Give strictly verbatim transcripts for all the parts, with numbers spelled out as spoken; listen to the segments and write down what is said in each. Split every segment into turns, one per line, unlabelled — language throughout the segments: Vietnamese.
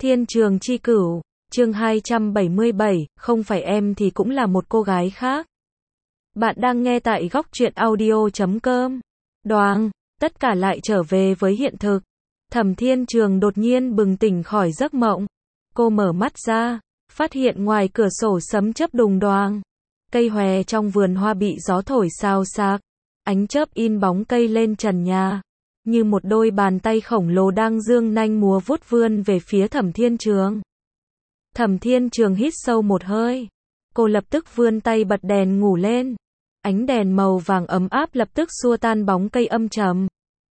Thiên Trường Chi Cửu, chương hai trăm bảy mươi bảy, không phải em thì cũng là một cô gái khác. Bạn đang nghe tại góc truyện audio chấm com. Đoàng, tất cả lại trở về với hiện thực. Thẩm Thiên Trường đột nhiên bừng tỉnh khỏi giấc mộng. Cô mở mắt ra, phát hiện ngoài cửa sổ sấm chớp đùng đoàng. Cây hòe trong vườn hoa bị gió thổi xào xạc. Ánh chớp in bóng cây lên trần nhà. Như một đôi bàn tay khổng lồ đang dương nanh múa vuốt vươn về phía Thẩm Thiên Trường. Thẩm Thiên Trường hít sâu một hơi. Cô lập tức vươn tay bật đèn ngủ lên. Ánh đèn màu vàng ấm áp lập tức xua tan bóng cây âm trầm.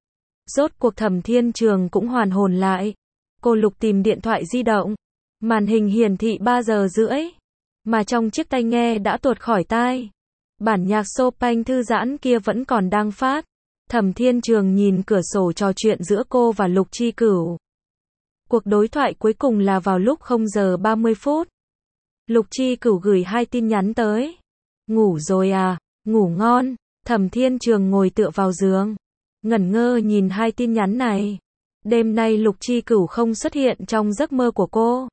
Rốt cuộc Thẩm Thiên Trường cũng hoàn hồn lại. Cô lục tìm điện thoại di động. Màn hình hiển thị ba giờ rưỡi. Mà trong chiếc tai nghe đã tuột khỏi tai. Bản nhạc Chopin thư giãn kia vẫn còn đang phát. Thẩm Thiên Trường nhìn cửa sổ trò chuyện giữa cô và Lục Chi Cửu. Cuộc đối thoại cuối cùng là vào lúc không giờ ba mươi phút. Lục Chi Cửu gửi hai tin nhắn tới. Ngủ rồi à, ngủ ngon. Thẩm Thiên Trường ngồi tựa vào giường. Ngẩn ngơ nhìn hai tin nhắn này. Đêm nay Lục Chi Cửu không xuất hiện trong giấc mơ của cô.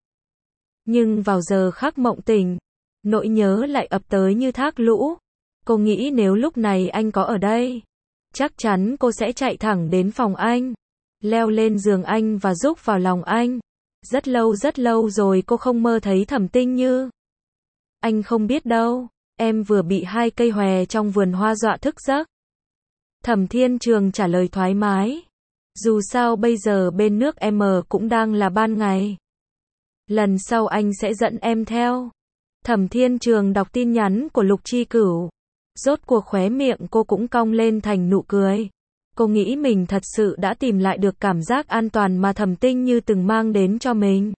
Nhưng vào giờ khắc mộng tỉnh, nỗi nhớ lại ập tới như thác lũ. Cô nghĩ nếu lúc này anh có ở đây, chắc chắn cô sẽ chạy thẳng đến phòng anh, leo lên giường anh và rúc vào lòng anh. Rất lâu rất lâu rồi cô không mơ thấy Thẩm Tinh Như. Anh không biết đâu, em vừa bị hai cây hòe trong vườn hoa dọa thức giấc. Thẩm Thiên Trường trả lời thoải mái. Dù sao bây giờ bên nước em cũng đang là ban ngày. Lần sau anh sẽ dẫn em theo. Thẩm Thiên Trường đọc tin nhắn của Lục Chi Cửu. Rốt cuộc khóe miệng cô cũng cong lên thành nụ cười. Cô nghĩ mình thật sự đã tìm lại được cảm giác an toàn mà Thẩm Tinh Như từng mang đến cho mình.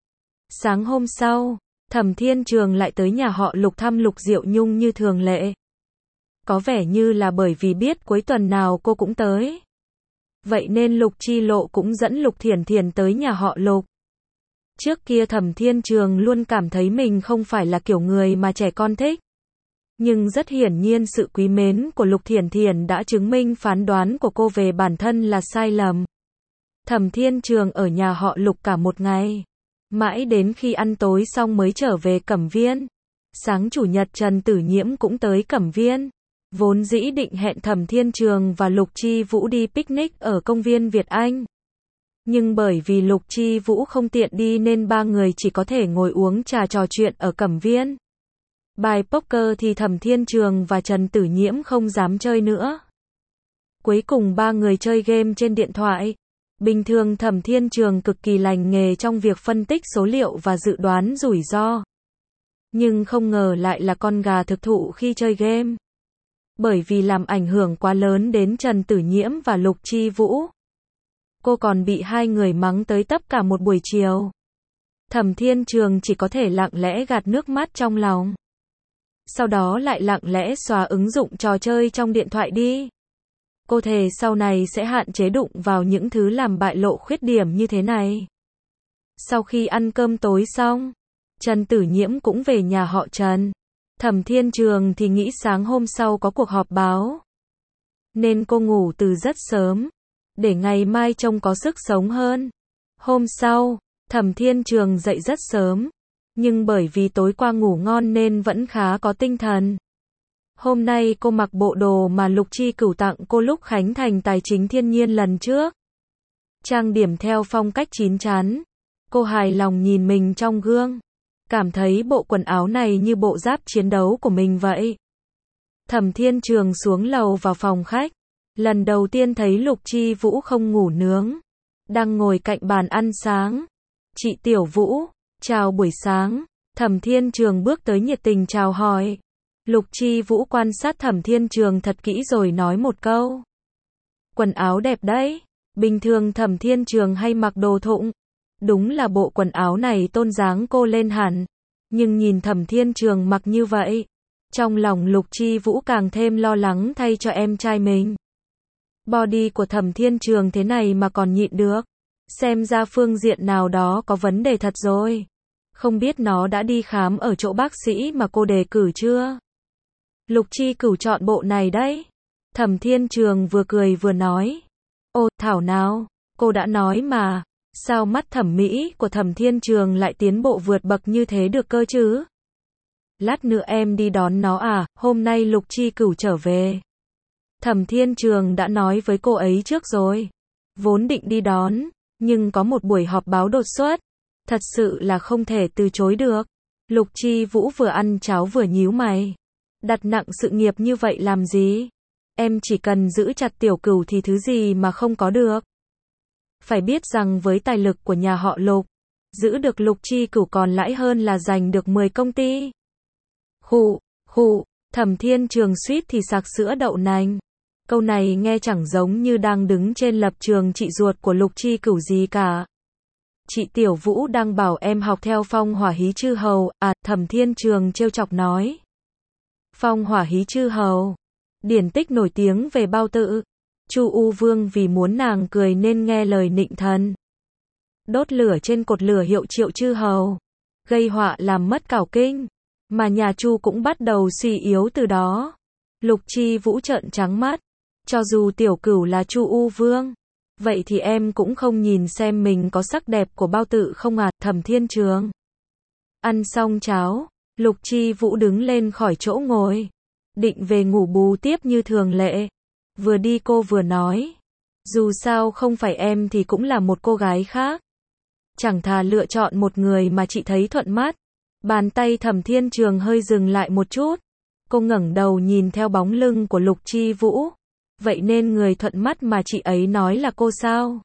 Sáng hôm sau, Thẩm Thiên Trường lại tới nhà họ Lục thăm Lục Diệu Nhung như thường lệ. Có vẻ như là bởi vì biết cuối tuần nào cô cũng tới. Vậy nên Lục Chi Lộ cũng dẫn Lục Thiển Thiển tới nhà họ Lục. Trước kia Thẩm Thiên Trường luôn cảm thấy mình không phải là kiểu người mà trẻ con thích. Nhưng rất hiển nhiên sự quý mến của Lục Thiển Thiển đã chứng minh phán đoán của cô về bản thân là sai lầm. Thẩm Thiên Trường ở nhà họ Lục cả một ngày. Mãi đến khi ăn tối xong mới trở về Cẩm Viên. Sáng chủ nhật Trần Tử Nhiễm cũng tới Cẩm Viên. Vốn dĩ định hẹn Thẩm Thiên Trường và Lục Chi Vũ đi picnic ở công viên Việt Anh. Nhưng bởi vì Lục Chi Vũ không tiện đi nên ba người chỉ có thể ngồi uống trà trò chuyện ở Cẩm Viên. Bài poker thì Thẩm Thiên Trường và Trần Tử Nhiễm không dám chơi nữa. Cuối cùng ba người chơi game trên điện thoại. Bình thường Thẩm Thiên Trường cực kỳ lành nghề trong việc phân tích số liệu và dự đoán rủi ro. Nhưng không ngờ lại là con gà thực thụ khi chơi game. Bởi vì làm ảnh hưởng quá lớn đến Trần Tử Nhiễm và Lục Chi Vũ. Cô còn bị hai người mắng tới tấp cả một buổi chiều. Thẩm Thiên Trường chỉ có thể lặng lẽ gạt nước mắt trong lòng. Sau đó lại lặng lẽ xóa ứng dụng trò chơi trong điện thoại đi. Cô thề sau này sẽ hạn chế đụng vào những thứ làm bại lộ khuyết điểm như thế này. Sau khi ăn cơm tối xong, Trần Tử Nhiễm cũng về nhà họ Trần. Thẩm Thiên Trường thì nghĩ sáng hôm sau có cuộc họp báo. Nên cô ngủ từ rất sớm, để ngày mai trông có sức sống hơn. Hôm sau, Thẩm Thiên Trường dậy rất sớm. Nhưng bởi vì tối qua ngủ ngon nên vẫn khá có tinh thần. Hôm nay cô mặc bộ đồ mà Lục Chi Cửu tặng cô lúc khánh thành tài chính thiên nhiên lần trước. Trang điểm theo phong cách chín chắn. Cô hài lòng nhìn mình trong gương. Cảm thấy bộ quần áo này như bộ giáp chiến đấu của mình vậy. Thẩm Thiên Trường xuống lầu vào phòng khách. Lần đầu tiên thấy Lục Chi Vũ không ngủ nướng. Đang ngồi cạnh bàn ăn sáng. Chị Tiểu Vũ, chào buổi sáng. Thẩm Thiên Trường bước tới nhiệt tình chào hỏi. Lục Chi Vũ quan sát Thẩm Thiên Trường thật kỹ rồi nói một câu. Quần áo đẹp đấy. Bình thường Thẩm Thiên Trường hay mặc đồ thụng. Đúng là bộ quần áo này tôn dáng cô lên hẳn. Nhưng nhìn Thẩm Thiên Trường mặc như vậy, trong lòng Lục Chi Vũ càng thêm lo lắng thay cho em trai mình. Body của Thẩm Thiên Trường thế này mà còn nhịn được. Xem ra phương diện nào đó có vấn đề thật rồi. Không biết nó đã đi khám ở chỗ bác sĩ mà cô đề cử chưa? Lục Chi Cửu chọn bộ này đấy. Thẩm Thiên Trường vừa cười vừa nói. Ồ, thảo nào, cô đã nói mà. Sao mắt thẩm mỹ của Thẩm Thiên Trường lại tiến bộ vượt bậc như thế được cơ chứ? Lát nữa em đi đón nó à, hôm nay Lục Chi Cửu trở về. Thẩm Thiên Trường đã nói với cô ấy trước rồi. Vốn định đi đón, nhưng có một buổi họp báo đột xuất. Thật sự là không thể từ chối được. Lục Chi Vũ vừa ăn cháo vừa nhíu mày. Đặt nặng sự nghiệp như vậy làm gì? Em chỉ cần giữ chặt Tiểu Cửu thì thứ gì mà không có được. Phải biết rằng với tài lực của nhà họ Lục, giữ được Lục Chi Cửu còn lãi hơn là giành được mười công ty. Khụ, khụ, Thẩm Thiên Trường suýt thì sặc sữa đậu nành. Câu này nghe chẳng giống như đang đứng trên lập trường chị ruột của Lục Chi Cửu gì cả. Chị Tiểu Vũ đang bảo em học theo Phong Hỏa Hí Chư Hầu, à, Thẩm Thiên Trường trêu chọc nói. Phong Hỏa Hí Chư Hầu, điển tích nổi tiếng về bao tự. Chu U Vương vì muốn nàng cười nên nghe lời nịnh thần. Đốt lửa trên cột lửa hiệu triệu chư hầu, gây họa làm mất cảo kinh, mà nhà Chu cũng bắt đầu suy yếu từ đó. Lục Chi Vũ trợn trắng mắt, cho dù Tiểu Cửu là Chu U Vương, vậy thì em cũng không nhìn xem mình có sắc đẹp của bao tự không à, Thẩm Thiên Trường. Ăn xong cháo, Lục Chi Vũ đứng lên khỏi chỗ ngồi, định về ngủ bù tiếp như thường lệ. Vừa đi cô vừa nói, dù sao không phải em thì cũng là một cô gái khác. Chẳng thà lựa chọn một người mà chị thấy thuận mắt. Bàn tay Thẩm Thiên Trường hơi dừng lại một chút. Cô ngẩng đầu nhìn theo bóng lưng của Lục Chi Vũ. Vậy nên người thuận mắt mà chị ấy nói là cô sao?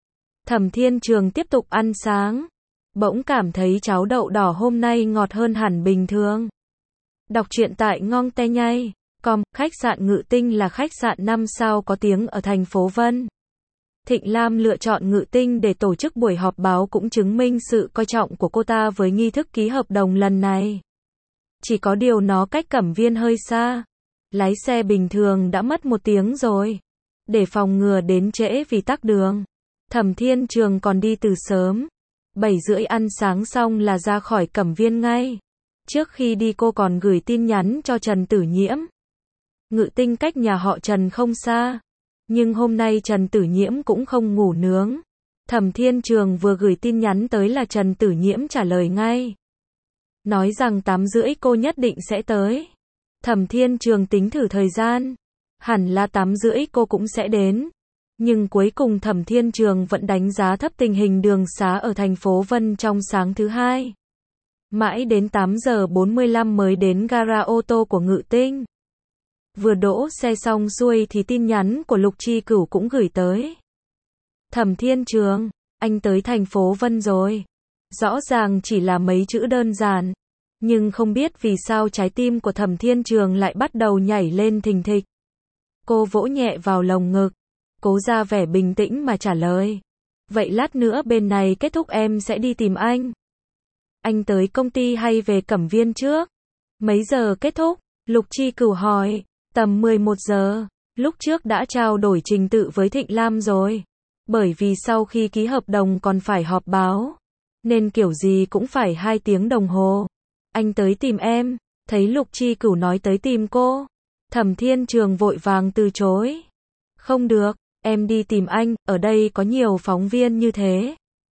Thẩm Thiên Trường tiếp tục ăn sáng. Bỗng cảm thấy cháo đậu đỏ hôm nay ngọt hơn hẳn bình thường. Đọc truyện tại Ngong Te Nhây. Com, khách sạn Ngự Tinh là khách sạn năm sao có tiếng ở thành phố Vân. Thịnh Lam lựa chọn Ngự Tinh để tổ chức buổi họp báo cũng chứng minh sự coi trọng của cô ta với nghi thức ký hợp đồng lần này. Chỉ có điều nó cách Cẩm Viên hơi xa. Lái xe bình thường đã mất một tiếng rồi. Để phòng ngừa đến trễ vì tắc đường, Thẩm Thiên Trường còn đi từ sớm. Bảy rưỡi ăn sáng xong là ra khỏi Cẩm Viên ngay. Trước khi đi cô còn gửi tin nhắn cho Trần Tử Nhiễm. Ngự Tinh cách nhà họ Trần không xa. Nhưng hôm nay Trần Tử Nhiễm cũng không ngủ nướng. Thẩm Thiên Trường vừa gửi tin nhắn tới là Trần Tử Nhiễm trả lời ngay. Nói rằng tám rưỡi cô nhất định sẽ tới. Thẩm Thiên Trường tính thử thời gian. Hẳn là tám rưỡi cô cũng sẽ đến. Nhưng cuối cùng Thẩm Thiên Trường vẫn đánh giá thấp tình hình đường xá ở thành phố Vân trong sáng thứ hai. Mãi đến tám giờ bốn mươi lăm mới đến gara ô tô của Ngự Tinh. Vừa đỗ xe xong xuôi thì tin nhắn của Lục Chi Cửu cũng gửi tới. Thẩm Thiên Trường, anh tới thành phố Vân rồi. Rõ ràng chỉ là mấy chữ đơn giản. Nhưng không biết vì sao trái tim của Thẩm Thiên Trường lại bắt đầu nhảy lên thình thịch. Cô vỗ nhẹ vào lồng ngực. Cố ra vẻ bình tĩnh mà trả lời. Vậy lát nữa bên này kết thúc em sẽ đi tìm anh. Anh tới công ty hay về Cẩm Viên trước? Mấy giờ kết thúc? Lục Chi Cửu hỏi. Tầm mười một giờ. Lúc trước đã trao đổi trình tự với Thịnh Lam rồi. Bởi vì sau khi ký hợp đồng còn phải họp báo. Nên kiểu gì cũng phải hai tiếng đồng hồ. Anh tới tìm em. Thấy Lục Chi Cửu nói tới tìm cô. Thẩm Thiên Trường vội vàng từ chối. Không được, em đi tìm anh, ở đây có nhiều phóng viên như thế.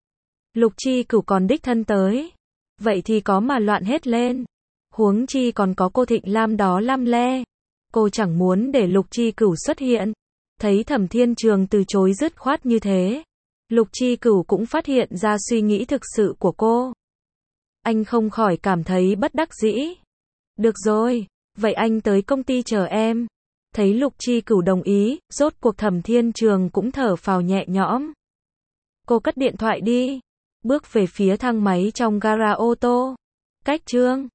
Lục Chi Cửu còn đích thân tới. Vậy thì có mà loạn hết lên. Huống chi còn có cô Thịnh Lam đó lăm le. Cô chẳng muốn để Lục Chi Cửu xuất hiện. Thấy Thẩm Thiên Trường từ chối dứt khoát như thế. Lục Chi Cửu cũng phát hiện ra suy nghĩ thực sự của cô. Anh không khỏi cảm thấy bất đắc dĩ. Được rồi, vậy anh tới công ty chờ em. Thấy Lục Chi Cửu đồng ý, rốt cuộc Thẩm Thiên Trường cũng thở phào nhẹ nhõm. Cô cất điện thoại đi. Bước về phía thang máy trong gara ô tô. Cách Trương.